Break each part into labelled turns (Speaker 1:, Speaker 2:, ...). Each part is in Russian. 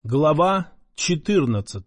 Speaker 1: Глава 14.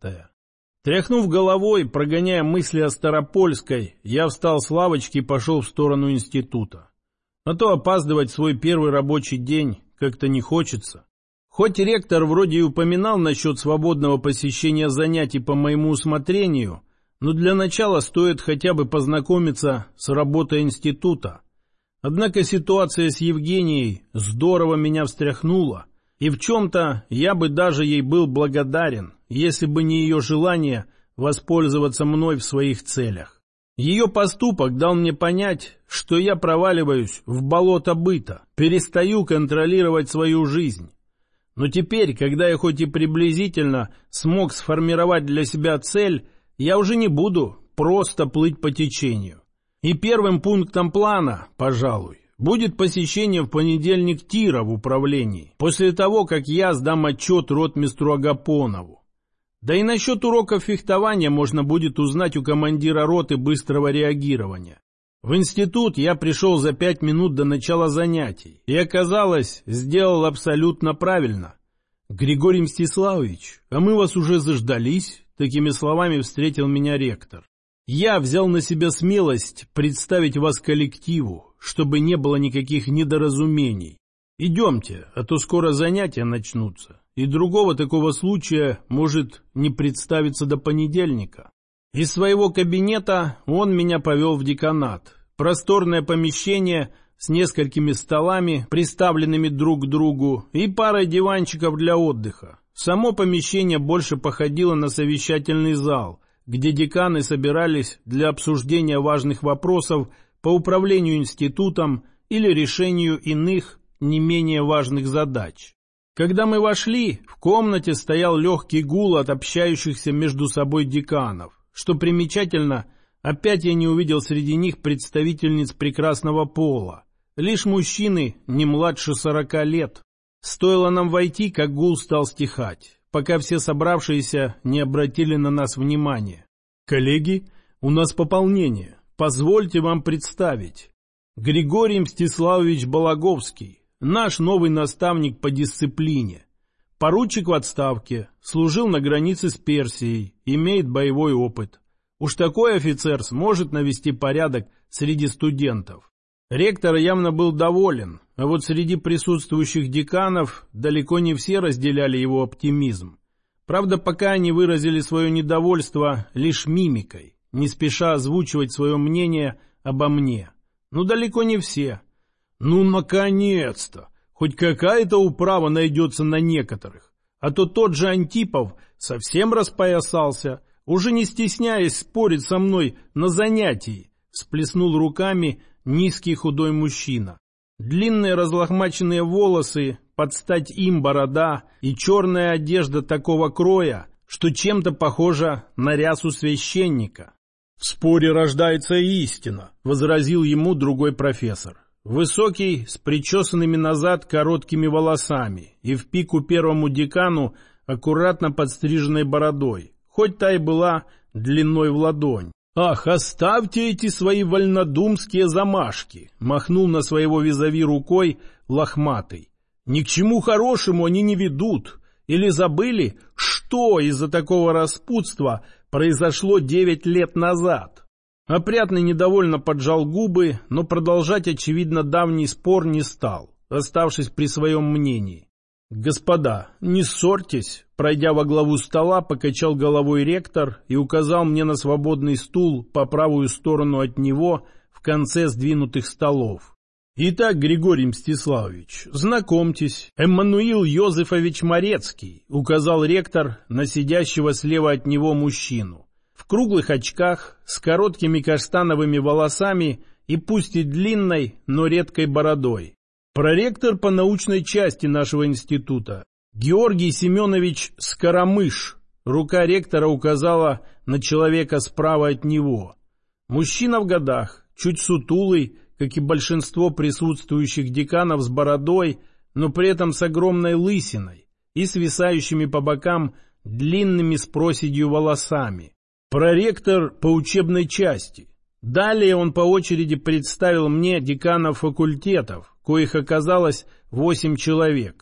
Speaker 1: Тряхнув головой, прогоняя мысли о Старопольской, я встал с лавочки и пошел в сторону института. А то опаздывать в свой первый рабочий день как-то не хочется. Хоть ректор вроде и упоминал насчет свободного посещения занятий по моему усмотрению, но для начала стоит хотя бы познакомиться с работой института. Однако ситуация с Евгенией здорово меня встряхнула. И в чем-то я бы даже ей был благодарен, если бы не ее желание воспользоваться мной в своих целях. Ее поступок дал мне понять, что я проваливаюсь в болото быта, перестаю контролировать свою жизнь. Но теперь, когда я хоть и приблизительно смог сформировать для себя цель, я уже не буду просто плыть по течению. И первым пунктом плана, пожалуй, будет посещение в понедельник тира в управлении, после того, как я сдам отчет ротмистру Агапонову. Да и насчет уроков фехтования можно будет узнать у командира роты быстрого реагирования. В институт я пришел за 5 минут до начала занятий, и, оказалось, сделал абсолютно правильно. «Григорий Мстиславович, а мы вас уже заждались», — такими словами встретил меня ректор. «Я взял на себя смелость представить вас коллективу, чтобы не было никаких недоразумений. Идемте, а то скоро занятия начнутся, и другого такого случая может не представиться до понедельника». Из своего кабинета он меня повел в деканат. Просторное помещение с несколькими столами, приставленными друг к другу, и парой диванчиков для отдыха. Само помещение больше походило на совещательный зал, где деканы собирались для обсуждения важных вопросов по управлению институтом или решению иных, не менее важных задач. Когда мы вошли, в комнате стоял легкий гул от общающихся между собой деканов. Что примечательно, опять я не увидел среди них представительниц прекрасного пола. Лишь мужчины не младше 40 лет. Стоило нам войти, как гул стал стихать, пока все собравшиеся не обратили на нас внимания. «Коллеги, у нас пополнение. Позвольте вам представить. Григорий Мстиславович Балаговский, наш новый наставник по дисциплине. Поручик в отставке, служил на границе с Персией, имеет боевой опыт. Уж такой офицер сможет навести порядок среди студентов». Ректор явно был доволен, а вот среди присутствующих деканов далеко не все разделяли его оптимизм. Правда, пока они выразили свое недовольство лишь мимикой, не спеша озвучивать свое мнение обо мне. Ну, далеко не все. Ну, наконец-то! Хоть какая-то управа найдется на некоторых. А то тот же Антипов совсем распоясался, уже не стесняясь спорить со мной на занятии. Всплеснул руками низкий худой мужчина. Длинные разлохмаченные волосы, под стать им борода и черная одежда такого кроя, что чем-то похожа на рясу священника. «В споре рождается истина», — возразил ему другой профессор. Высокий, с причесанными назад короткими волосами и в пику первому декану аккуратно подстриженной бородой, хоть та и была длиной в ладонь. «Ах, оставьте эти свои вольнодумские замашки», — махнул на своего визави рукой лохматый. «Ни к чему хорошему они не ведут. Или забыли, что из-за такого распутства произошло 9 лет назад?» Опрятный недовольно поджал губы, но продолжать, очевидно, давний спор не стал, оставшись при своем мнении. «Господа, не ссорьтесь», — пройдя во главу стола, покачал головой ректор и указал мне на свободный стул по правую сторону от него в конце сдвинутых столов. «Итак, Григорий Мстиславович, знакомьтесь, Эммануил Йозефович Морецкий», — указал ректор на сидящего слева от него мужчину. В круглых очках, с короткими каштановыми волосами и пусть и длинной, но редкой бородой. Проректор по научной части нашего института Георгий Семенович Скоромыш. Рука ректора указала на человека справа от него. Мужчина в годах, чуть сутулый, как и большинство присутствующих деканов, с бородой, но при этом с огромной лысиной и свисающими по бокам длинными с проседью волосами. Проректор по учебной части. Далее он по очереди представил мне деканов факультетов, коих оказалось 8 человек.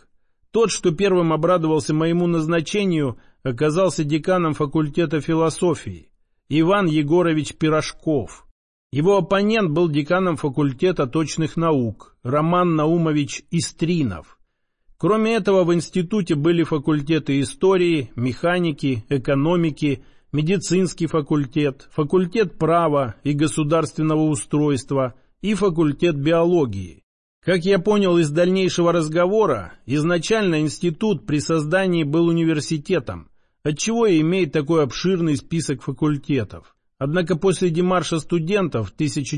Speaker 1: Тот, что первым обрадовался моему назначению, оказался деканом факультета философии, Иван Егорович Пирожков. Его оппонент был деканом факультета точных наук, Роман Наумович Истринов. Кроме этого, в институте были факультеты истории, механики, экономики, медицинский факультет, факультет права и государственного устройства и факультет биологии. Как я понял из дальнейшего разговора, изначально институт при создании был университетом, отчего и имеет такой обширный список факультетов. Однако после демарша студентов в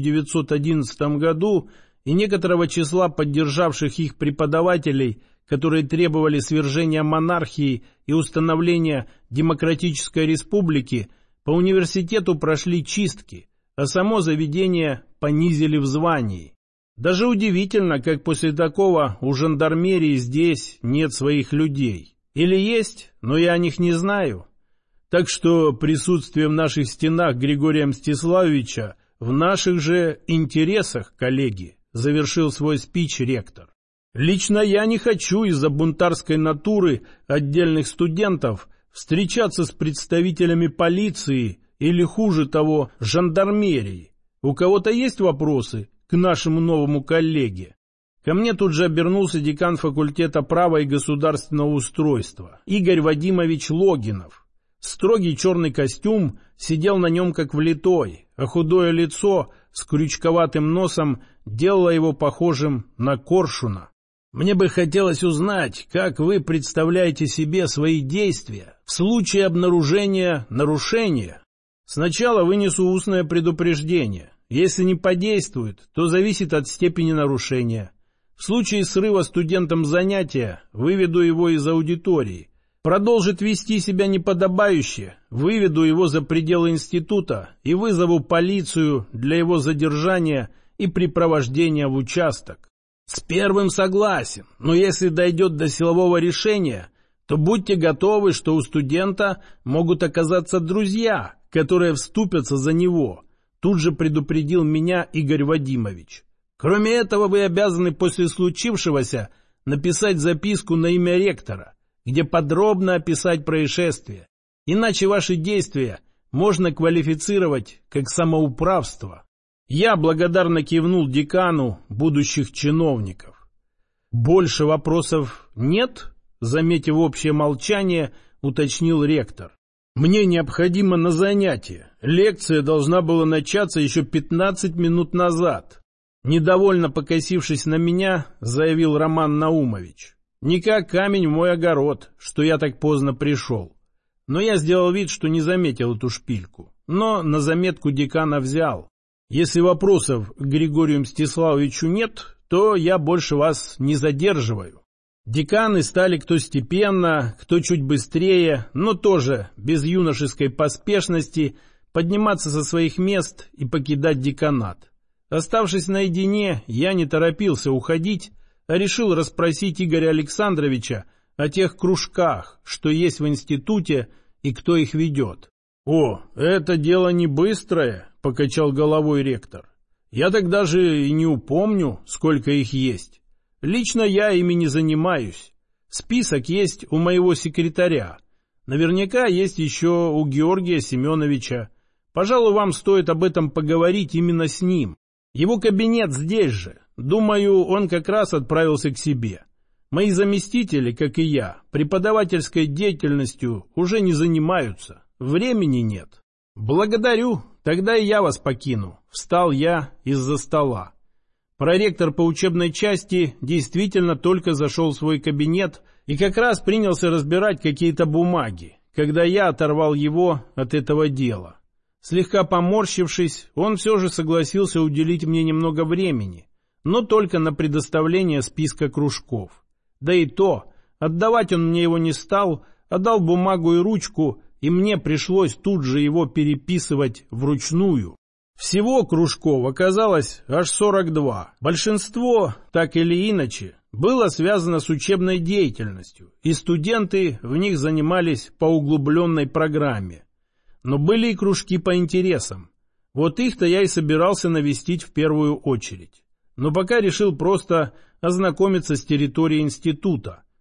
Speaker 1: 1911 году и некоторого числа поддержавших их преподавателей, которые требовали свержения монархии и установления демократической республики, по университету прошли чистки, а само заведение понизили в звании. Даже удивительно, как после такого у жандармерии здесь нет своих людей. Или есть, но я о них не знаю. Так что присутствие в наших стенах Григория Мстиславовича в наших же интересах, коллеги, завершил свой спич ректор. Лично я не хочу из-за бунтарской натуры отдельных студентов встречаться с представителями полиции или, хуже того, жандармерии. У кого-то есть вопросы к нашему новому коллеге? Ко мне тут же обернулся декан факультета права и государственного устройства Игорь Вадимович Логинов. Строгий черный костюм сидел на нем как влитой, а худое лицо с крючковатым носом делало его похожим на коршуна. Мне бы хотелось узнать, как вы представляете себе свои действия в случае обнаружения нарушения. Сначала вынесу устное предупреждение. Если не подействует, то зависит от степени нарушения. В случае срыва студентам занятия выведу его из аудитории. Продолжит вести себя неподобающе, выведу его за пределы института и вызову полицию для его задержания и припровождения в участок. С первым согласен, но если дойдет до силового решения, то будьте готовы, что у студента могут оказаться друзья, которые вступятся за него. Тут же предупредил меня Игорь Вадимович. Кроме этого, вы обязаны после случившегося написать записку на имя ректора, где подробно описать происшествие. Иначе ваши действия можно квалифицировать как самоуправство. Я благодарно кивнул декану будущих чиновников. Больше вопросов нет? Заметив общее молчание, уточнил ректор. Мне необходимо на занятие. Лекция должна была начаться еще 15 минут назад. Недовольно покосившись на меня, заявил Роман Наумович. Не как камень в мой огород, что я так поздно пришел. Но я сделал вид, что не заметил эту шпильку. Но на заметку декана взял. Если вопросов к Григорию Мстиславовичу нет, то я больше вас не задерживаю. Деканы стали кто степенно, кто чуть быстрее, но тоже без юношеской поспешности подниматься со своих мест и покидать деканат. Оставшись наедине, я не торопился уходить, а решил расспросить Игоря Александровича о тех кружках, что есть в институте и кто их ведет. «О, это дело не быстрое», — покачал головой ректор. «Я так даже и не упомню, сколько их есть. Лично я ими не занимаюсь. Список есть у моего секретаря. Наверняка есть еще у Георгия Семеновича. Пожалуй, вам стоит об этом поговорить именно с ним. Его кабинет здесь же. Думаю, он как раз отправился к себе. Мои заместители, как и я, преподавательской деятельностью уже не занимаются. Времени нет». «Благодарю. Тогда и я вас покину». Встал я из-за стола. Проректор по учебной части действительно только зашел в свой кабинет и как раз принялся разбирать какие-то бумаги, когда я оторвал его от этого дела. Слегка поморщившись, он все же согласился уделить мне немного времени, но только на предоставление списка кружков. Да и то, отдавать он мне его не стал, а дал бумагу и ручку, и мне пришлось тут же его переписывать вручную. Всего кружков оказалось аж 42. Большинство, так или иначе, было связано с учебной деятельностью, и студенты в них занимались по углубленной программе. Но были и кружки по интересам. Вот их-то я и собирался навестить в первую очередь. Но пока решил просто ознакомиться с территорией института,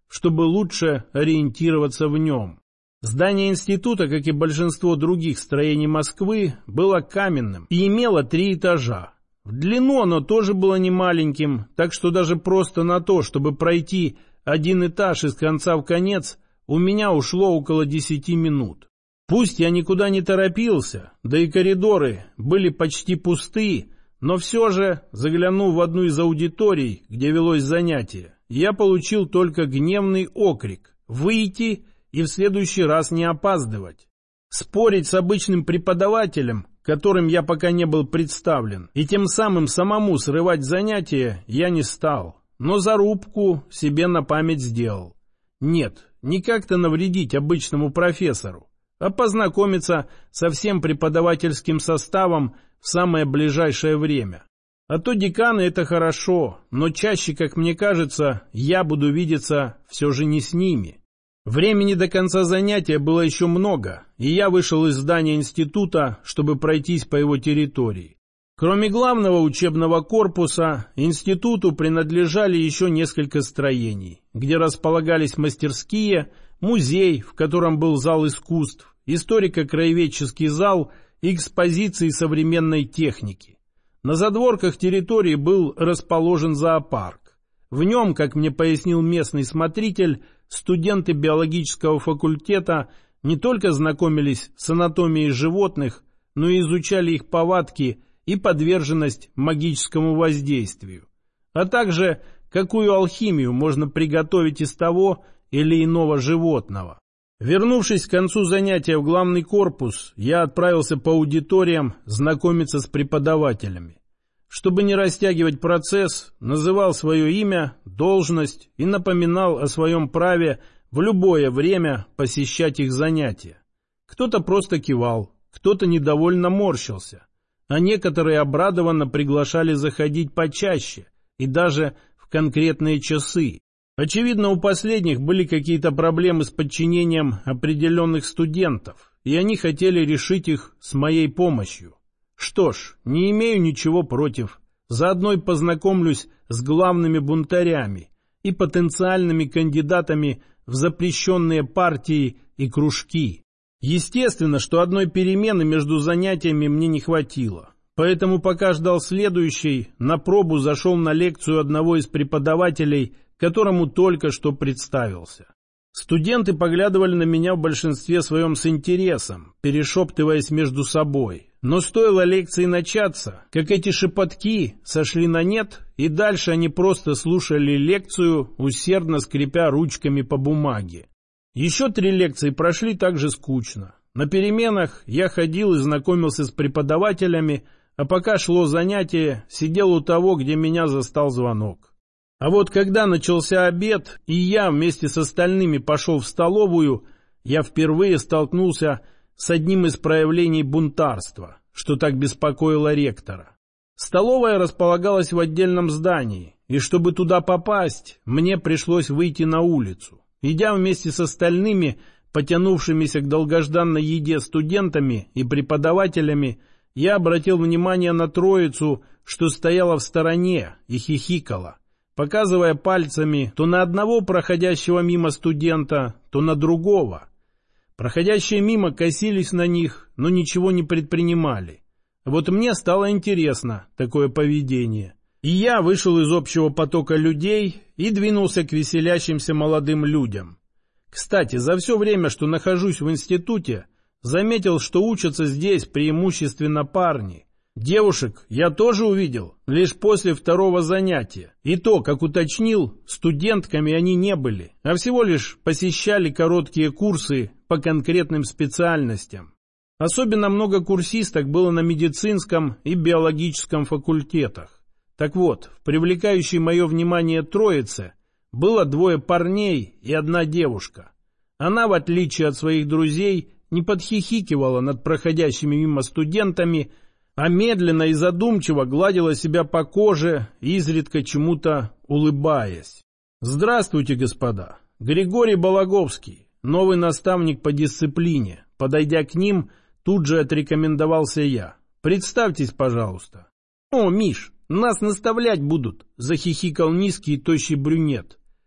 Speaker 1: чтобы лучше ориентироваться в нем. Здание института, как и большинство других строений Москвы, было каменным и имело 3 этажа. В длину оно тоже было немаленьким, так что даже просто на то, чтобы пройти 1 этаж из конца в конец, у меня ушло около 10 минут. Пусть я никуда не торопился, да и коридоры были почти пусты, но все же, заглянув в одну из аудиторий, где велось занятие, я получил только гневный окрик «Выйти!» и в следующий раз не опаздывать. Спорить с обычным преподавателем, которым я пока не был представлен, и тем самым самому срывать занятия я не стал, но зарубку себе на память сделал. Нет, не как-то навредить обычному профессору, а познакомиться со всем преподавательским составом в самое ближайшее время. А то деканы — это хорошо, но чаще, как мне кажется, я буду видеться все же не с ними. Времени до конца занятия было еще много, и я вышел из здания института, чтобы пройтись по его территории. Кроме главного учебного корпуса, институту принадлежали еще несколько строений, где располагались мастерские, музей, в котором был зал искусств, историко-краеведческий зал и экспозиции современной техники. На задворках территории был расположен зоопарк. В нем, как мне пояснил местный смотритель, студенты биологического факультета не только знакомились с анатомией животных, но и изучали их повадки и подверженность магическому воздействию, а также какую алхимию можно приготовить из того или иного животного. Вернувшись к концу занятия в главный корпус, я отправился по аудиториям знакомиться с преподавателями. Чтобы не растягивать процесс, называл свое имя, должность и напоминал о своем праве в любое время посещать их занятия. Кто-то просто кивал, кто-то недовольно морщился, а некоторые обрадованно приглашали заходить почаще и даже в конкретные часы. Очевидно, у последних были какие-то проблемы с подчинением определенных студентов, и они хотели решить их с моей помощью. Что ж, не имею ничего против. Заодно и познакомлюсь с главными бунтарями и потенциальными кандидатами в запрещенные партии и кружки. Естественно, что одной перемены между занятиями мне не хватило. Поэтому, пока ждал следующей, на пробу зашел на лекцию одного из преподавателей, которому только что представился. Студенты поглядывали на меня в большинстве своем с интересом, перешептываясь между собой. Но стоило лекции начаться, как эти шепотки сошли на нет, и дальше они просто слушали лекцию, усердно скрипя ручками по бумаге. Еще 3 лекции прошли так же скучно. На переменах я ходил и знакомился с преподавателями, а пока шло занятие, сидел у того, где меня застал звонок. А вот когда начался обед, и я вместе с остальными пошел в столовую, я впервые столкнулся с одним из проявлений бунтарства, что так беспокоило ректора. Столовая располагалась в отдельном здании, и чтобы туда попасть, мне пришлось выйти на улицу. Идя вместе с остальными, потянувшимися к долгожданной еде студентами и преподавателями, я обратил внимание на троицу, что стояла в стороне и хихикала, показывая пальцами то на одного проходящего мимо студента, то на другого. Проходящие мимо косились на них, но ничего не предпринимали. Вот мне стало интересно такое поведение. И я вышел из общего потока людей и двинулся к веселящимся молодым людям. Кстати, за все время, что нахожусь в институте, заметил, что учатся здесь преимущественно парни. Девушек я тоже увидел лишь после 2-го занятия. И то, как уточнил, студентками они не были, а всего лишь посещали короткие курсы по конкретным специальностям. Особенно много курсисток было на медицинском и биологическом факультетах. Так вот, в привлекающей мое внимание троице было 2 парней и 1 девушка. Она, в отличие от своих друзей, не подхихикивала над проходящими мимо студентами, а медленно и задумчиво гладила себя по коже, изредка чему-то улыбаясь. «Здравствуйте, господа! Григорий Балаговский, новый наставник по дисциплине». Подойдя к ним, тут же отрекомендовался я. «Представьтесь, пожалуйста». «О, Миш, нас наставлять будут», — захихикал низкий и тощий брюнет.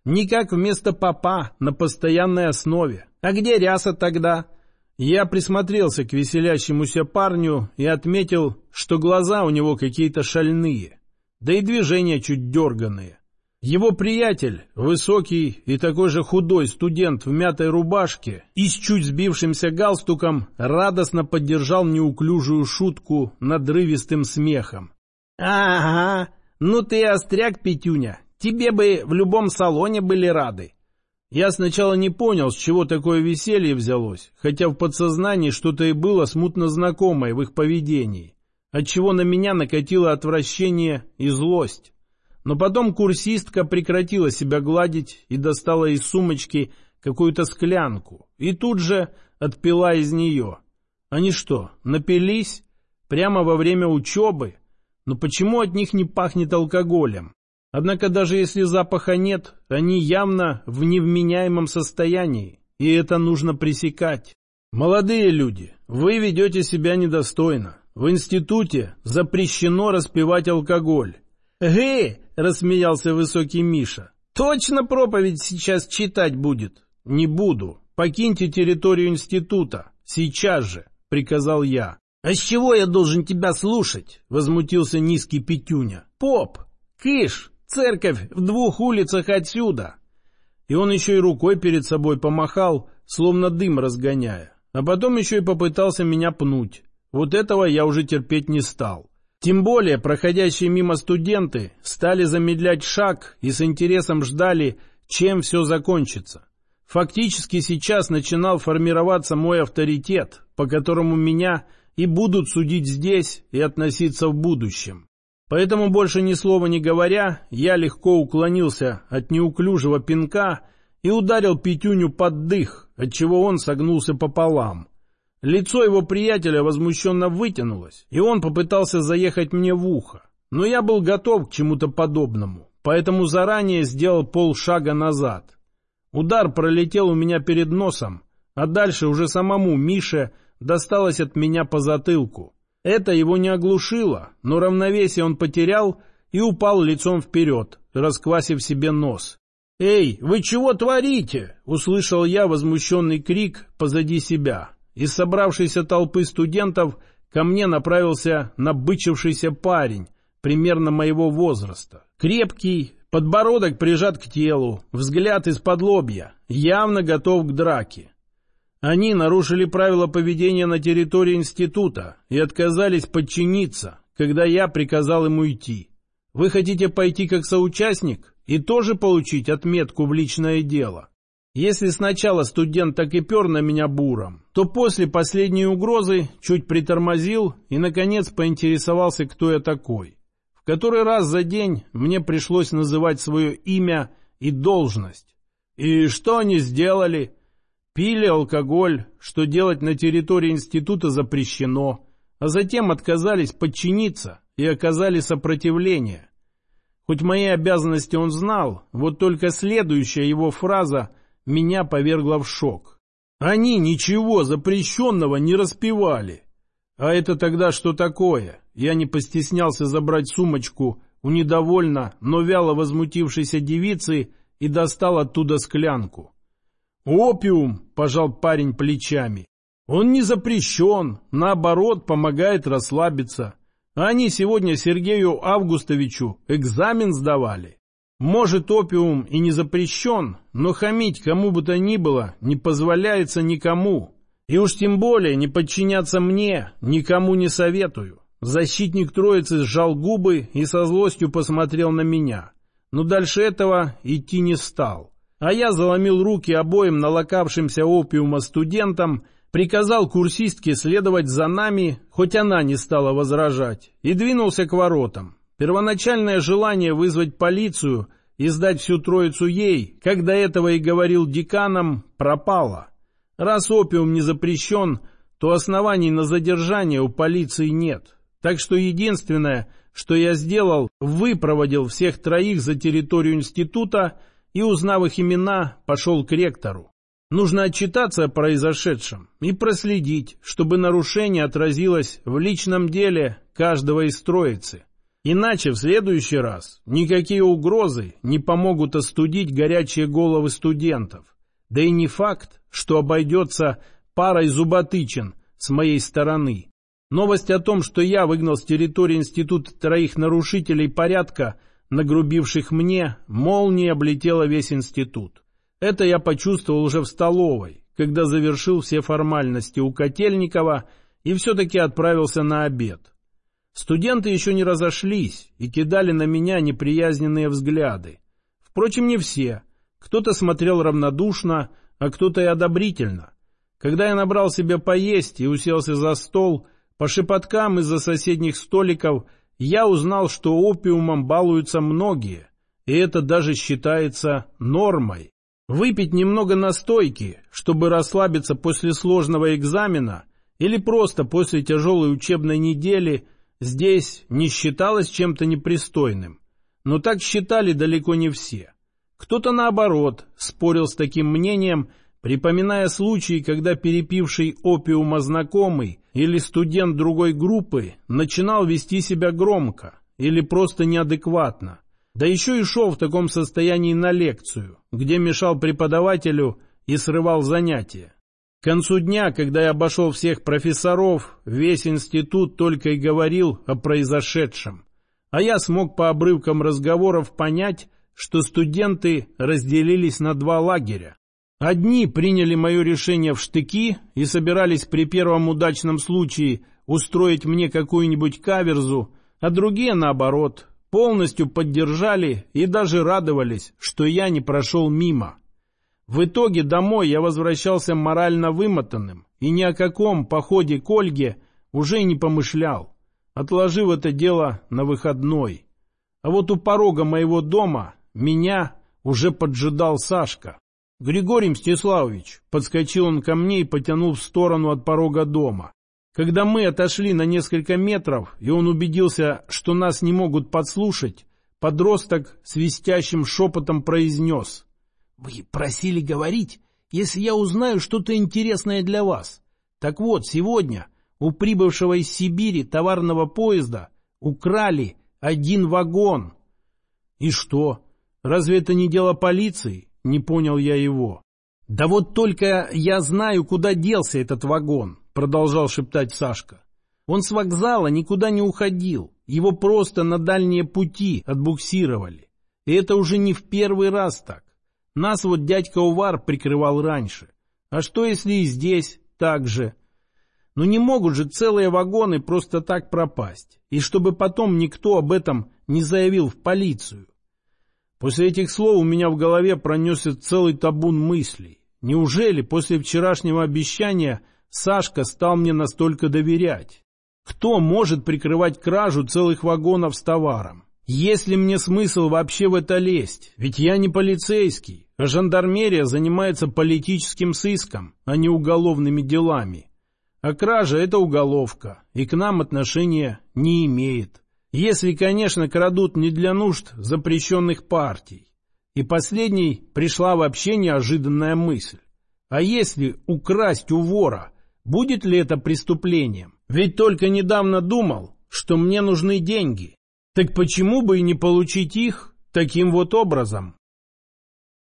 Speaker 1: Никак вместо попа на постоянной основе. А где ряса тогда? Я присмотрелся к веселящемуся парню и отметил, что глаза у него какие-то шальные, да и движения чуть дерганые. Его приятель, высокий и такой же худой студент в мятой рубашке и с чуть сбившимся галстуком, радостно поддержал неуклюжую шутку надрывистым смехом. «Ага, ну ты остряк, Петюня, тебе бы в любом салоне были рады». Я сначала не понял, с чего такое веселье взялось, хотя в подсознании что-то и было смутно знакомое в их поведении, отчего на меня накатило отвращение и злость. Но потом курсистка прекратила себя гладить и достала из сумочки какую-то склянку, и тут же отпила из нее. Они что, напились? Прямо во время учебы? Но почему от них не пахнет алкоголем? Однако даже если запаха нет, они явно в невменяемом состоянии, и это нужно пресекать. Молодые люди, вы ведете себя недостойно. В институте запрещено распивать алкоголь. «Гэ!» — рассмеялся высокий Миша. «Точно проповедь сейчас читать будет?» «Не буду. Покиньте территорию института. Сейчас же», — приказал я. «А с чего я должен тебя слушать?» — возмутился низкий Петюня. «Поп! Кыш! Церковь в 2 улицах отсюда!» И он еще и рукой перед собой помахал, словно дым разгоняя. А потом еще и попытался меня пнуть. Вот этого я уже терпеть не стал. Тем более проходящие мимо студенты стали замедлять шаг и с интересом ждали, чем все закончится. Фактически сейчас начинал формироваться мой авторитет, по которому меня и будут судить здесь и относиться в будущем. Поэтому, больше ни слова не говоря, я легко уклонился от неуклюжего пинка и ударил Петюню под дых, отчего он согнулся пополам. Лицо его приятеля возмущенно вытянулось, и он попытался заехать мне в ухо. Но я был готов к чему-то подобному, поэтому заранее сделал полшага назад. Удар пролетел у меня перед носом, а дальше уже самому Мише досталось от меня по затылку. Это его не оглушило, но равновесие он потерял и упал лицом вперед, расквасив себе нос. «Эй, вы чего творите?» — услышал я возмущенный крик позади себя. Из собравшейся толпы студентов ко мне направился набычившийся парень, примерно моего возраста. Крепкий, подбородок прижат к телу, взгляд из-под лобья, явно готов к драке. Они нарушили правила поведения на территории института и отказались подчиниться, когда я приказал им уйти. Вы хотите пойти как соучастник и тоже получить отметку в личное дело? Если сначала студент так и пер на меня буром, то после последней угрозы чуть притормозил и, наконец, поинтересовался, кто я такой. В который раз за день мне пришлось называть свое имя и должность. И что они сделали? Пили алкоголь, что делать на территории института запрещено, а затем отказались подчиниться и оказали сопротивление. Хоть мои обязанности он знал, вот только следующая его фраза меня повергла в шок. Они ничего запрещенного не распивали. А это тогда что такое? Я не постеснялся забрать сумочку у недовольно, но вяло возмутившейся девицы и достал оттуда склянку. «Опиум», — пожал парень плечами. «Он не запрещен, наоборот, помогает расслабиться. Они сегодня Сергею Августовичу экзамен сдавали. Может, опиум и не запрещен, но хамить кому бы то ни было не позволяется никому. И уж тем более не подчиняться мне никому не советую». Защитник троицы сжал губы и со злостью посмотрел на меня. Но дальше этого идти не стал. А я заломил руки обоим налокавшимся опиума студентам, приказал курсистке следовать за нами, хоть она не стала возражать, и двинулся к воротам. Первоначальное желание вызвать полицию и сдать всю троицу ей, как до этого и говорил деканам, пропало. Раз опиум не запрещен, то оснований на задержание у полиции нет. Так что единственное, что я сделал, выпроводил всех троих за территорию института и, узнав их имена, пошел к ректору. Нужно отчитаться о произошедшем и проследить, чтобы нарушение отразилось в личном деле каждого из троицы. Иначе в следующий раз никакие угрозы не помогут остудить горячие головы студентов. Да и не факт, что обойдется парой зуботычин с моей стороны. Новость о том, что я выгнал с территории института 3 нарушителей порядка, нагрубивших мне, молнией облетела весь институт. Это я почувствовал уже в столовой, когда завершил все формальности у Котельникова и все-таки отправился на обед. Студенты еще не разошлись и кидали на меня неприязненные взгляды. Впрочем, не все. Кто-то смотрел равнодушно, а кто-то и одобрительно. Когда я набрал себе поесть и уселся за стол, по шепоткам из-за соседних столиков я узнал, что опиумом балуются многие, и это даже считается нормой. Выпить немного настойки, чтобы расслабиться после сложного экзамена или просто после тяжелой учебной недели, здесь не считалось чем-то непристойным. Но так считали далеко не все. Кто-то, наоборот, спорил с таким мнением, припоминая случаи, когда перепивший опиума знакомый или студент другой группы начинал вести себя громко или просто неадекватно. Да еще и шел в таком состоянии на лекцию, где мешал преподавателю и срывал занятия. К концу дня, когда я обошел всех профессоров, весь институт только и говорил о произошедшем. А я смог по обрывкам разговоров понять, что студенты разделились на 2 лагеря. Одни приняли мое решение в штыки и собирались при первом удачном случае устроить мне какую-нибудь каверзу, а другие, наоборот, полностью поддержали и даже радовались, что я не прошел мимо. В итоге домой я возвращался морально вымотанным и ни о каком походе к Ольге уже и не помышлял, отложив это дело на выходной. А вот у порога моего дома меня уже поджидал Сашка. «Григорий Мстиславович», — подскочил он ко мне и потянул в сторону от порога дома. Когда мы отошли на несколько метров, и он убедился, что нас не могут подслушать, подросток свистящим шепотом произнес: «Вы просили говорить, если я узнаю что-то интересное для вас. Так вот, сегодня у прибывшего из Сибири товарного поезда украли 1 вагон». «И что? Разве это не дело полиции?» — не понял я его. «Да вот только я знаю, куда делся этот вагон», — продолжал шептать Сашка. «Он с вокзала никуда не уходил, его просто на дальние пути отбуксировали. И это уже не в первый раз так. Нас вот дядька Увар прикрывал раньше. А что если и здесь так же? Ну не могут же целые вагоны просто так пропасть, и чтобы потом никто об этом не заявил в полицию». После этих слов у меня в голове пронесся целый табун мыслей. Неужели после вчерашнего обещания Сашка стал мне настолько доверять? Кто может прикрывать кражу целых вагонов с товаром? Есть ли мне смысл вообще в это лезть? Ведь я не полицейский, а жандармерия занимается политическим сыском, а не уголовными делами. А кража — это уголовка, и к нам отношения не имеет. Если, конечно, крадут не для нужд запрещенных партий. И последней пришла вообще неожиданная мысль. А если украсть у вора, будет ли это преступлением? Ведь только недавно думал, что мне нужны деньги. Так почему бы и не получить их таким вот образом?